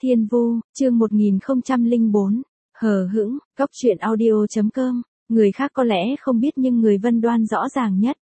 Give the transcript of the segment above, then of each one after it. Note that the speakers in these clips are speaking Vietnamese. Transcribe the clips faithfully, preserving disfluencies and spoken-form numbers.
Thiên Vu, chương một nghìn không trăm lẻ bốn, hờ hững, Cóc truyện audio chấm com, người khác có lẽ không biết nhưng người Vân Đoan rõ ràng nhất.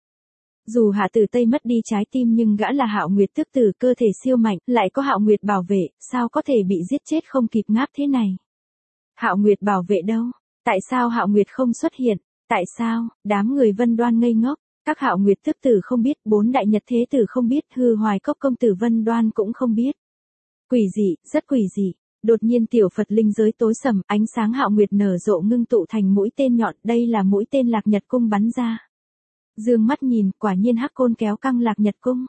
Dù Hạ Tử Tây mất đi trái tim nhưng gã là Hạo Nguyệt Tước Tử, cơ thể siêu mạnh, lại có Hạo Nguyệt bảo vệ, sao có thể bị giết chết không kịp ngáp thế này? Hạo Nguyệt bảo vệ đâu? Tại sao Hạo Nguyệt không xuất hiện? Tại sao? Đám người Vân Đoan ngây ngốc, các Hạo Nguyệt Tước Tử không biết, bốn đại nhật thế tử không biết, Hư Hoài Cốc công tử Vân Đoan cũng không biết. Quỷ dị, rất quỷ dị. Đột nhiên tiểu Phật linh giới tối sầm, ánh sáng Hạo Nguyệt nở rộ ngưng tụ thành mũi tên nhọn, đây là mũi tên Lạc Nhật cung bắn ra. Dương mắt nhìn, quả nhiên Hắc Côn kéo căng Lạc Nhật cung.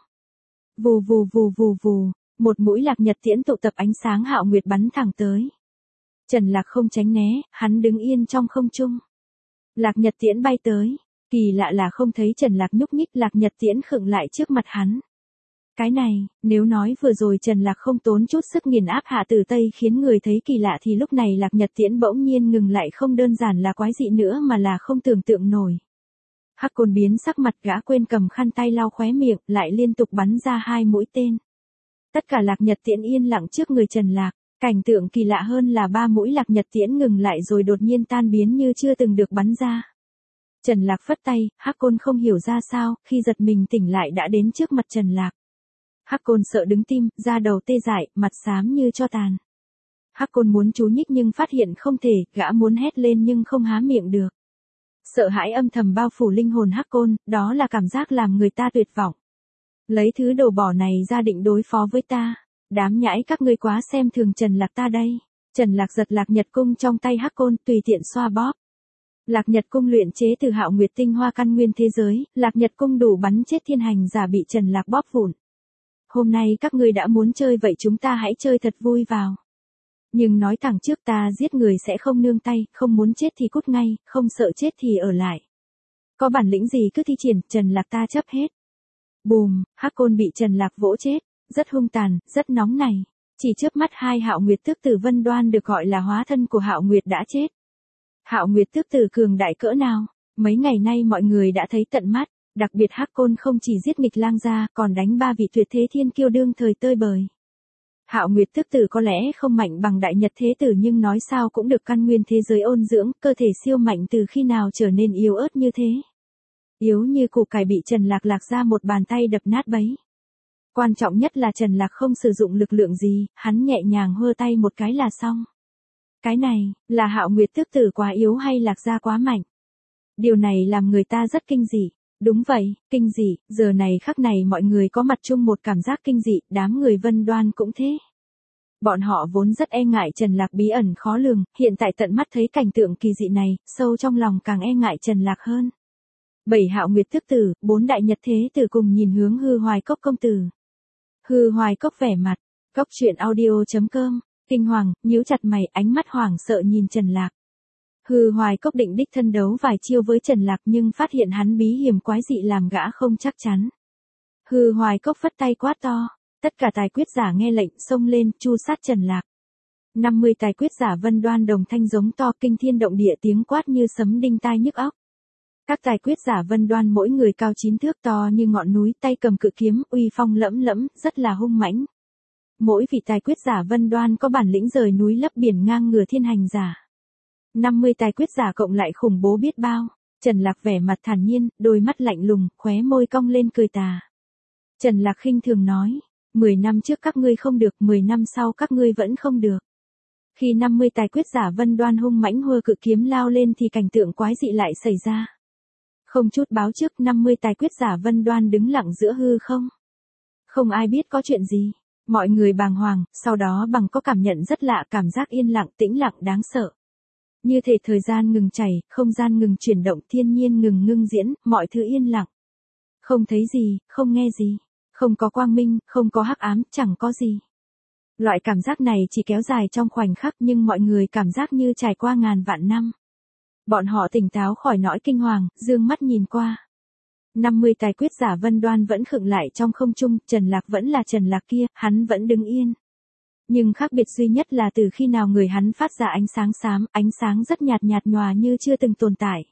Vù vù vù vù vù, một mũi Lạc Nhật tiễn tụ tập ánh sáng Hạo Nguyệt bắn thẳng tới. Trần Lạc không tránh né, hắn đứng yên trong không trung. Lạc Nhật tiễn bay tới, kỳ lạ là không thấy Trần Lạc nhúc nhích, Lạc Nhật tiễn khựng lại trước mặt hắn. Cái này, nếu nói vừa rồi Trần Lạc không tốn chút sức nghiền áp Hạ Tử Tây khiến người thấy kỳ lạ thì lúc này Lạc Nhật tiễn bỗng nhiên ngừng lại, không đơn giản là quái dị nữa mà là không tưởng tượng nổi. Hắc Côn biến sắc mặt, gã quên cầm khăn tay lau khóe miệng, lại liên tục bắn ra hai mũi tên. Tất cả Lạc Nhật tiễn yên lặng trước người Trần Lạc, cảnh tượng kỳ lạ hơn là ba mũi Lạc Nhật tiễn ngừng lại rồi đột nhiên tan biến như chưa từng được bắn ra. Trần Lạc phất tay, Hắc Côn không hiểu ra sao, khi giật mình tỉnh lại đã đến trước mặt Trần Lạc. Hắc Côn sợ đứng tim, da đầu tê dại, mặt xám như tro tàn. Hắc Côn muốn trú nhích nhưng phát hiện không thể, gã muốn hét lên nhưng không há miệng được. Sợ hãi âm thầm bao phủ linh hồn Hắc Côn, đó là cảm giác làm người ta tuyệt vọng. Lấy thứ đồ bỏ này ra định đối phó với ta, đám nhãi các ngươi quá xem thường Trần Lạc ta đây. Trần Lạc giật Lạc Nhật cung trong tay Hắc Côn, tùy tiện xoa bóp. Lạc Nhật cung luyện chế từ Hạo Nguyệt tinh hoa căn nguyên thế giới, Lạc Nhật cung đủ bắn chết thiên hành giả bị Trần Lạc bóp vụn. Hôm nay các ngươi đã muốn chơi vậy chúng ta hãy chơi thật vui vào. Nhưng nói thẳng trước, ta giết người sẽ không nương tay, không muốn chết thì cút ngay, không sợ chết thì ở lại. Có bản lĩnh gì cứ thi triển, Trần Lạc ta chấp hết. Bùm, Hắc Côn bị Trần Lạc vỗ chết, rất hung tàn, rất nóng này. Chỉ chớp mắt hai Hạo Nguyệt Tước Tử Vân Đoan được gọi là hóa thân của Hạo Nguyệt đã chết. Hạo Nguyệt Tước Tử cường đại cỡ nào, mấy ngày nay mọi người đã thấy tận mắt. Đặc biệt Hắc Côn không chỉ giết nghịch lang gia, còn đánh ba vị tuyệt thế thiên kiêu đương thời tơi bời. Hạo Nguyệt Tước Tử có lẽ không mạnh bằng đại nhật thế tử nhưng nói sao cũng được căn nguyên thế giới ôn dưỡng, cơ thể siêu mạnh từ khi nào trở nên yếu ớt như thế. Yếu như củ cải bị Trần Lạc lạc ra một bàn tay đập nát bấy. Quan trọng nhất là Trần Lạc không sử dụng lực lượng gì, hắn nhẹ nhàng hơ tay một cái là xong. Cái này, là Hạo Nguyệt Tước Tử quá yếu hay Lạc gia quá mạnh? Điều này làm người ta rất kinh dị. Đúng vậy, kinh dị, giờ này khắc này mọi người có mặt chung một cảm giác kinh dị, đám người Vân Đoan cũng thế. Bọn họ vốn rất e ngại Trần Lạc bí ẩn khó lường, hiện tại tận mắt thấy cảnh tượng kỳ dị này, sâu trong lòng càng e ngại Trần Lạc hơn. Bảy Hạo Nguyệt Tước Tử, bốn đại nhật thế tử cùng nhìn hướng Hư Hoài Cốc công tử. Hư Hoài Cốc vẻ mặt, Cóc truyện audio chấm com, kinh hoàng, nhíu chặt mày, ánh mắt hoảng sợ nhìn Trần Lạc. Hư Hoài Cốc định đích thân đấu vài chiêu với Trần Lạc nhưng phát hiện hắn bí hiểm quái dị làm gã không chắc chắn. Hư Hoài Cốc phất tay quát to, tất cả tài quyết giả nghe lệnh xông lên, chu sát Trần Lạc. năm mươi tài quyết giả Vân Đoan đồng thanh giống to, kinh thiên động địa, tiếng quát như sấm đinh tai nhức óc. Các tài quyết giả Vân Đoan mỗi người cao chín thước, to như ngọn núi, tay cầm cự kiếm, uy phong lẫm lẫm, rất là hung mãnh. Mỗi vị tài quyết giả Vân Đoan có bản lĩnh rời núi lấp biển ngang ngửa thiên hành giả. năm mươi tài quyết giả cộng lại khủng bố biết bao. Trần Lạc vẻ mặt thản nhiên, đôi mắt lạnh lùng, khóe môi cong lên cười tà. Trần Lạc khinh thường nói, mười năm trước các ngươi không được, mười năm sau các ngươi vẫn không được. Khi năm mươi tài quyết giả Vân Đoan hung mãnh hua cự kiếm lao lên thì cảnh tượng quái dị lại xảy ra. Không chút báo trước, năm mươi tài quyết giả Vân Đoan đứng lặng giữa hư không. Không ai biết có chuyện gì, mọi người bàng hoàng, sau đó bằng có cảm nhận rất lạ, cảm giác yên lặng tĩnh lặng đáng sợ. Như thể thời gian ngừng chảy, không gian ngừng chuyển động, thiên nhiên ngừng ngưng diễn, mọi thứ yên lặng. Không thấy gì, không nghe gì, không có quang minh, không có hắc ám, chẳng có gì. Loại cảm giác này chỉ kéo dài trong khoảnh khắc nhưng mọi người cảm giác như trải qua ngàn vạn năm. Bọn họ tỉnh táo khỏi nỗi kinh hoàng, dương mắt nhìn qua. năm mươi tài quyết giả Vân Đoan vẫn khựng lại trong không trung, Trần Lạc vẫn là Trần Lạc kia, hắn vẫn đứng yên. Nhưng khác biệt duy nhất là từ khi nào người hắn phát ra ánh sáng xám, ánh sáng rất nhạt nhạt nhòa như chưa từng tồn tại.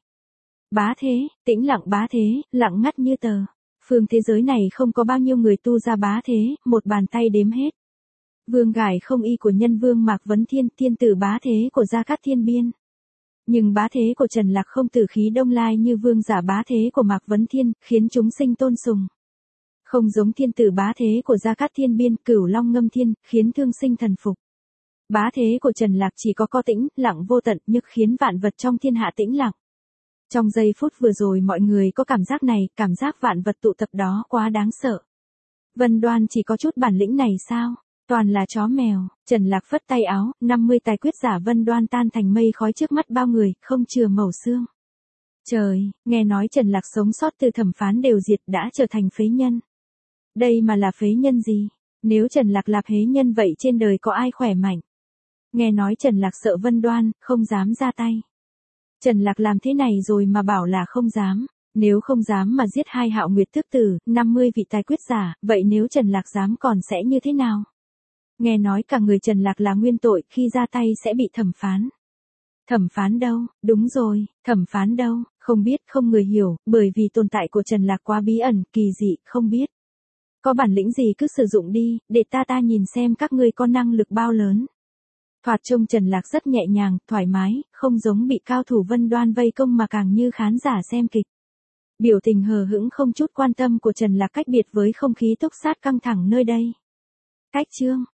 Bá thế, tĩnh lặng bá thế, lặng ngắt như tờ. Phương thế giới này không có bao nhiêu người tu ra bá thế, một bàn tay đếm hết. Vương Gải không y của nhân vương Mạc Vấn Thiên, thiên tử bá thế của Gia Cát Thiên Biên. Nhưng bá thế của Trần Lạc không tử khí đông lai như vương giả bá thế của Mạc Vấn Thiên, khiến chúng sinh tôn sùng. Không giống thiên tử bá thế của Gia Cát Thiên Biên, cửu long ngâm thiên, khiến thương sinh thần phục. Bá thế của Trần Lạc chỉ có co tĩnh, lặng vô tận, nhưng khiến vạn vật trong thiên hạ tĩnh lặng. Trong giây phút vừa rồi mọi người có cảm giác này, cảm giác vạn vật tụ tập đó quá đáng sợ. Vân Đoan chỉ có chút bản lĩnh này sao? Toàn là chó mèo. Trần Lạc phất tay áo, năm mươi tài quyết giả Vân Đoan tan thành mây khói trước mắt bao người, không chừa mẩu xương. Trời, nghe nói Trần Lạc sống sót từ thẩm phán đều diệt đã trở thành phế nhân. Đây mà là phế nhân gì? Nếu Trần Lạc là phế nhân vậy trên đời có ai khỏe mạnh? Nghe nói Trần Lạc sợ Vân Đoan, không dám ra tay. Trần Lạc làm thế này rồi mà bảo là không dám. Nếu không dám mà giết hai Hạo Nguyệt Tước Tử, năm mươi vị tài quyết giả, vậy nếu Trần Lạc dám còn sẽ như thế nào? Nghe nói cả người Trần Lạc là nguyên tội, khi ra tay sẽ bị thẩm phán. Thẩm phán đâu? Đúng rồi, thẩm phán đâu? Không biết, không người hiểu, bởi vì tồn tại của Trần Lạc quá bí ẩn, kỳ dị, không biết. Có bản lĩnh gì cứ sử dụng đi, để ta ta nhìn xem các ngươi có năng lực bao lớn. Thoạt trông Trần Lạc rất nhẹ nhàng, thoải mái, không giống bị cao thủ Vân Đoan vây công mà càng như khán giả xem kịch. Biểu tình hờ hững không chút quan tâm của Trần Lạc cách biệt với không khí túc sát căng thẳng nơi đây. Cách chương